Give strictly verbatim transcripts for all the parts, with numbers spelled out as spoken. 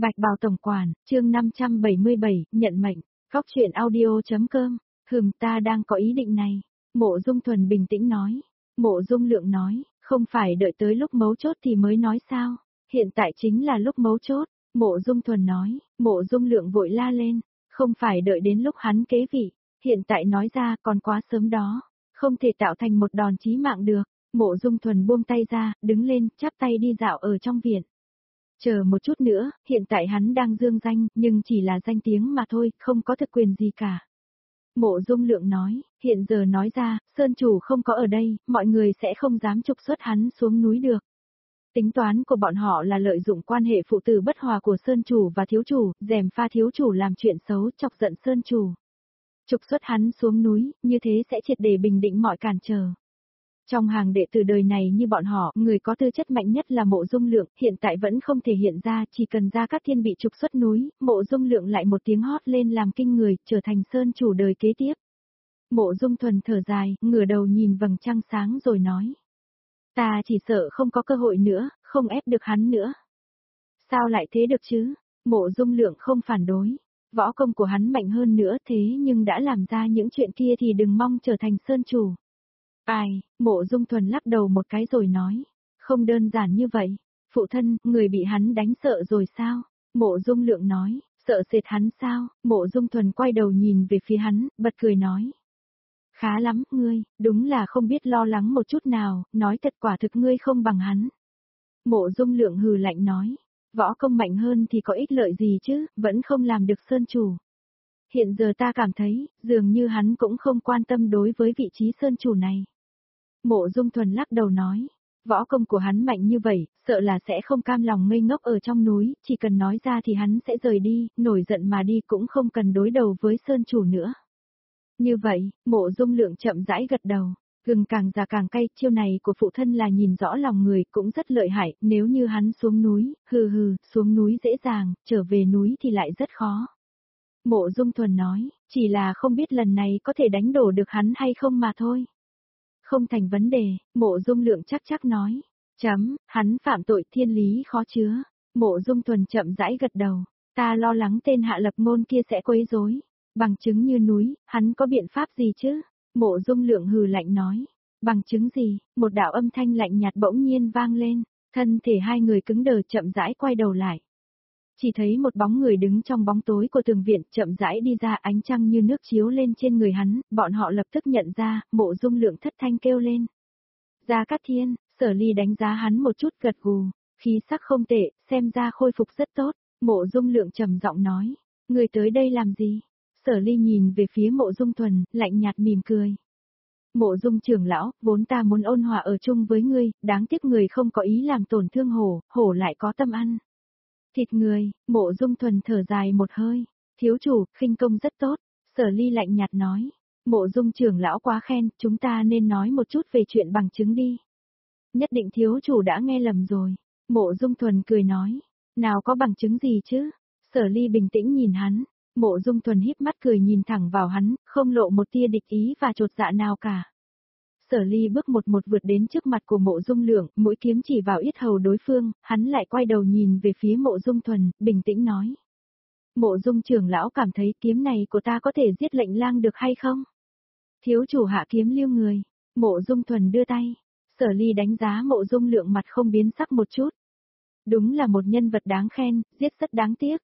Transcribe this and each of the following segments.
Bạch Bào Tổng Quản, chương năm trăm bảy mươi bảy, nhận mệnh, góc chuyện audio.com, hừm ta đang có ý định này. Mộ Dung Thuần bình tĩnh nói. Mộ Dung Lượng nói, không phải đợi tới lúc mấu chốt thì mới nói sao, hiện tại chính là lúc mấu chốt. Mộ Dung Thuần nói, Mộ Dung Lượng vội la lên, không phải đợi đến lúc hắn kế vị, hiện tại nói ra còn quá sớm đó, không thể tạo thành một đòn chí mạng được. Mộ Dung Thuần buông tay ra, đứng lên, chắp tay đi dạo ở trong viện. Chờ một chút nữa, hiện tại hắn đang dương danh, nhưng chỉ là danh tiếng mà thôi, không có thực quyền gì cả. Mộ Dung Lượng nói, hiện giờ nói ra, Sơn Chủ không có ở đây, mọi người sẽ không dám trục xuất hắn xuống núi được. Tính toán của bọn họ là lợi dụng quan hệ phụ tử bất hòa của Sơn Chủ và Thiếu Chủ, gièm pha Thiếu Chủ làm chuyện xấu chọc giận Sơn Chủ. Trục xuất hắn xuống núi, như thế sẽ triệt để bình định mọi cản trở. Trong hàng đệ tử đời này như bọn họ, người có tư chất mạnh nhất là Mộ Dung Lượng, hiện tại vẫn không thể hiện ra, chỉ cần Gia Cát Thiên bị trục xuất núi, Mộ Dung Lượng lại một tiếng hót lên làm kinh người, trở thành Sơn Chủ đời kế tiếp. Mộ Dung Thuần thở dài, ngửa đầu nhìn vầng trăng sáng rồi nói. Ta chỉ sợ không có cơ hội nữa, không ép được hắn nữa. Sao lại thế được chứ? Mộ Dung Lượng không phản đối. Võ công của hắn mạnh hơn nữa thế nhưng đã làm ra những chuyện kia thì đừng mong trở thành Sơn Chủ. Ai, Mộ Dung Thuần lắc đầu một cái rồi nói, không đơn giản như vậy, phụ thân, người bị hắn đánh sợ rồi sao? Mộ Dung Lượng nói, sợ sệt hắn sao? Mộ Dung Thuần quay đầu nhìn về phía hắn, bật cười nói. Khá lắm, ngươi, đúng là không biết lo lắng một chút nào, nói thật quả thực ngươi không bằng hắn. Mộ Dung Lượng hừ lạnh nói, võ công mạnh hơn thì có ích lợi gì chứ, vẫn không làm được Sơn Chủ. Hiện giờ ta cảm thấy, dường như hắn cũng không quan tâm đối với vị trí Sơn Chủ này. Mộ Dung Thuần lắc đầu nói, võ công của hắn mạnh như vậy, sợ là sẽ không cam lòng ngây ngốc ở trong núi, chỉ cần nói ra thì hắn sẽ rời đi, nổi giận mà đi cũng không cần đối đầu với Sơn Chủ nữa. Như vậy, Mộ Dung Lượng chậm rãi gật đầu, gừng càng già càng cay, chiêu này của phụ thân là nhìn rõ lòng người cũng rất lợi hại, nếu như hắn xuống núi, hừ hừ, xuống núi dễ dàng, trở về núi thì lại rất khó. Mộ Dung Thuần nói, chỉ là không biết lần này có thể đánh đổ được hắn hay không mà thôi. Không thành vấn đề, Mộ Dung Lượng chắc chắc nói. Chấm, hắn phạm tội thiên lý khó chứa. Mộ Dung Thuần chậm rãi gật đầu. Ta lo lắng tên Hạ Lập Ngôn kia sẽ quấy rối. Bằng chứng như núi, hắn có biện pháp gì chứ? Mộ Dung Lượng hừ lạnh nói. Bằng chứng gì? Một đạo âm thanh lạnh nhạt bỗng nhiên vang lên. Thân thể hai người cứng đờ chậm rãi quay đầu lại. Chỉ thấy một bóng người đứng trong bóng tối của tường viện chậm rãi đi ra, ánh trăng như nước chiếu lên trên người hắn, bọn họ lập tức nhận ra, Mộ Dung Lượng thất thanh kêu lên. Gia Cát Thiên, Sở Ly đánh giá hắn một chút gật gù, khí sắc không tệ, xem ra khôi phục rất tốt. Mộ Dung Lượng trầm giọng nói, người tới đây làm gì? Sở Ly nhìn về phía Mộ Dung Thuần, lạnh nhạt mỉm cười. Mộ Dung trưởng lão, vốn ta muốn ôn hòa ở chung với ngươi, đáng tiếc người không có ý làm tổn thương hổ, hổ lại có tâm ăn. Thịt người, Mộ Dung Thuần thở dài một hơi, thiếu chủ, khinh công rất tốt, Sở Ly lạnh nhạt nói, Mộ Dung trưởng lão quá khen, chúng ta nên nói một chút về chuyện bằng chứng đi. Nhất định thiếu chủ đã nghe lầm rồi, Mộ Dung Thuần cười nói, nào có bằng chứng gì chứ, Sở Ly bình tĩnh nhìn hắn, Mộ Dung Thuần híp mắt cười nhìn thẳng vào hắn, không lộ một tia địch ý và chột dạ nào cả. Sở Ly bước một một vượt đến trước mặt của Mộ Dung Lượng, mũi kiếm chỉ vào yết hầu đối phương, hắn lại quay đầu nhìn về phía Mộ Dung Thuần, bình tĩnh nói. Mộ Dung trưởng lão cảm thấy kiếm này của ta có thể giết lệnh lang được hay không? Thiếu chủ hạ kiếm lưu người, Mộ Dung Thuần đưa tay, Sở Ly đánh giá Mộ Dung Lượng mặt không biến sắc một chút. Đúng là một nhân vật đáng khen, giết rất đáng tiếc.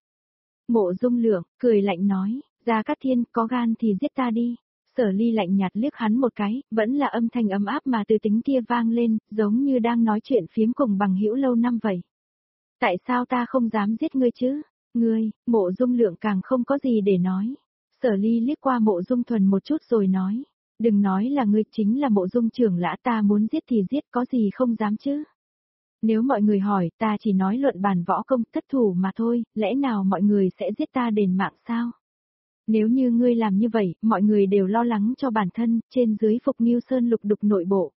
Mộ Dung Lượng, cười lạnh nói, Gia Cát Thiên, có gan thì giết ta đi. Sở Ly lạnh nhạt liếc hắn một cái, vẫn là âm thanh ấm áp mà từ tính kia vang lên, giống như đang nói chuyện phiếm cùng bằng hữu lâu năm vậy. Tại sao ta không dám giết ngươi chứ? Ngươi, Mộ Dung Lượng càng không có gì để nói. Sở Ly liếc qua Mộ Dung Thuần một chút rồi nói, đừng nói là ngươi, chính là Mộ Dung trưởng lã, ta muốn giết thì giết, có gì không dám chứ? Nếu mọi người hỏi, ta chỉ nói luận bàn võ công thất thủ mà thôi, lẽ nào mọi người sẽ giết ta đền mạng sao? Nếu như ngươi làm như vậy, mọi người đều lo lắng cho bản thân, trên dưới Phục Nghiêu Sơn lục đục nội bộ.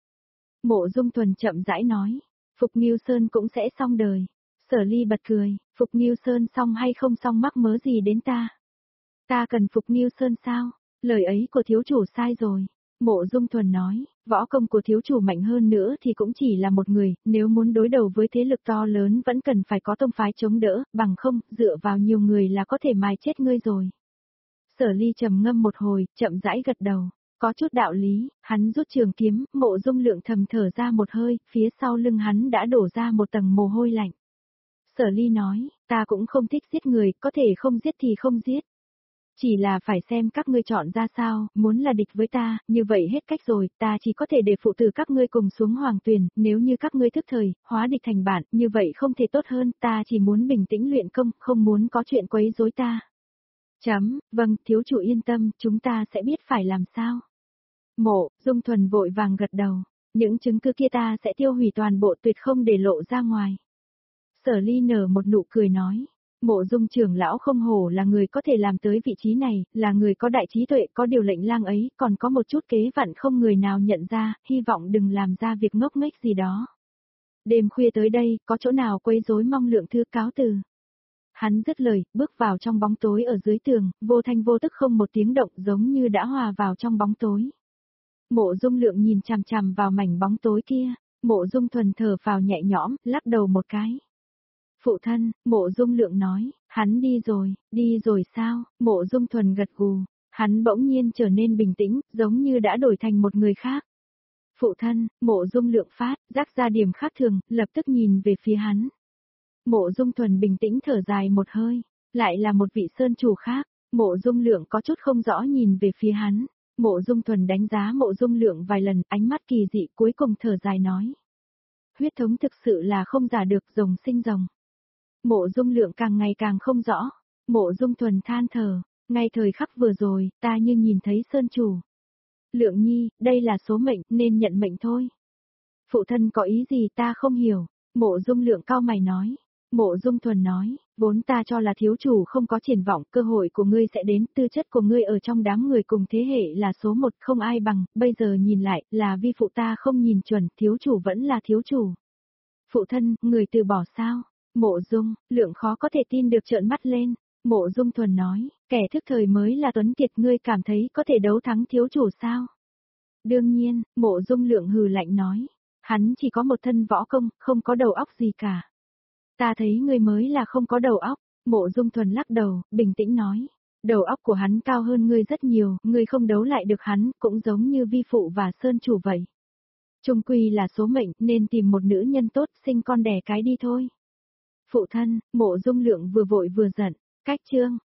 Mộ Dung Thuần chậm rãi nói, Phục Nghiêu Sơn cũng sẽ xong đời. Sở Ly bật cười, Phục Nghiêu Sơn xong hay không xong mắc mớ gì đến ta? Ta cần Phục Nghiêu Sơn sao? Lời ấy của thiếu chủ sai rồi. Mộ Dung Thuần nói, võ công của thiếu chủ mạnh hơn nữa thì cũng chỉ là một người, nếu muốn đối đầu với thế lực to lớn vẫn cần phải có tông phái chống đỡ, bằng không, dựa vào nhiều người là có thể mài chết ngươi rồi. Sở Ly trầm ngâm một hồi, chậm rãi gật đầu, có chút đạo lý, hắn rút trường kiếm, Mộ Dung Lượng thầm thở ra một hơi, phía sau lưng hắn đã đổ ra một tầng mồ hôi lạnh. Sở Ly nói, ta cũng không thích giết người, có thể không giết thì không giết. Chỉ là phải xem các ngươi chọn ra sao, muốn là địch với ta, như vậy hết cách rồi, ta chỉ có thể để phụ tử các ngươi cùng xuống hoàng tuyền, nếu như các ngươi thức thời, hóa địch thành bạn, như vậy không thể tốt hơn, ta chỉ muốn bình tĩnh luyện công, không muốn có chuyện quấy rối ta. Chấm, vâng, thiếu chủ yên tâm, chúng ta sẽ biết phải làm sao. Mộ Dung Thuần vội vàng gật đầu, những chứng cứ kia ta sẽ tiêu hủy toàn bộ, tuyệt không để lộ ra ngoài. Sở Ly nở một nụ cười nói, Mộ Dung trưởng lão không hổ là người có thể làm tới vị trí này, là người có đại trí tuệ, có điều lệnh lang ấy, còn có một chút kế vặn không người nào nhận ra, hy vọng đừng làm ra việc ngốc nghếch gì đó. Đêm khuya tới đây, có chỗ nào quấy rối, mong lượng thư cáo từ. Hắn dứt lời, bước vào trong bóng tối ở dưới tường, vô thanh vô tức không một tiếng động, giống như đã hòa vào trong bóng tối. Mộ Dung Lượng nhìn chằm chằm vào mảnh bóng tối kia, Mộ Dung Thuần thở phào nhẹ nhõm, lắc đầu một cái. Phụ thân, Mộ Dung Lượng nói, hắn đi rồi, đi rồi sao? Mộ Dung Thuần gật gù, hắn bỗng nhiên trở nên bình tĩnh, giống như đã đổi thành một người khác. Phụ thân, Mộ Dung Lượng phát, giác ra điểm khác thường, lập tức nhìn về phía hắn. Mộ Dung Thuần bình tĩnh thở dài một hơi, lại là một vị sơn chủ khác. Mộ Dung Lượng có chút không rõ nhìn về phía hắn. Mộ Dung Thuần đánh giá Mộ Dung Lượng vài lần, ánh mắt kỳ dị, cuối cùng thở dài nói. Huyết thống thực sự là không giả được, rồng sinh rồng. Mộ Dung Lượng càng ngày càng không rõ. Mộ Dung Thuần than thở, ngay thời khắc vừa rồi, ta như nhìn thấy sơn chủ. Lượng nhi, đây là số mệnh, nên nhận mệnh thôi. Phụ thân có ý gì ta không hiểu. Mộ Dung Lượng cau mày nói. Mộ Dung Thuần nói, vốn ta cho là thiếu chủ không có triển vọng, cơ hội của ngươi sẽ đến, tư chất của ngươi ở trong đám người cùng thế hệ là số một, không ai bằng, bây giờ nhìn lại, là vi phụ ta không nhìn chuẩn, thiếu chủ vẫn là thiếu chủ. Phụ thân, người từ bỏ sao? Mộ Dung Lượng khó có thể tin được, trợn mắt lên. Mộ Dung Thuần nói, kẻ thức thời mới là tuấn kiệt, ngươi cảm thấy có thể đấu thắng thiếu chủ sao? Đương nhiên, Mộ Dung Lượng hừ lạnh nói, hắn chỉ có một thân võ công, không có đầu óc gì cả. Ta thấy ngươi mới là không có đầu óc. Mộ Dung Thuần lắc đầu, bình tĩnh nói, đầu óc của hắn cao hơn ngươi rất nhiều, ngươi không đấu lại được hắn, cũng giống như vi phụ và sơn chủ vậy. Trung quy là số mệnh, nên tìm một nữ nhân tốt, sinh con đẻ cái đi thôi. Phụ thân, Mộ Dung Lượng vừa vội vừa giận, cách chương.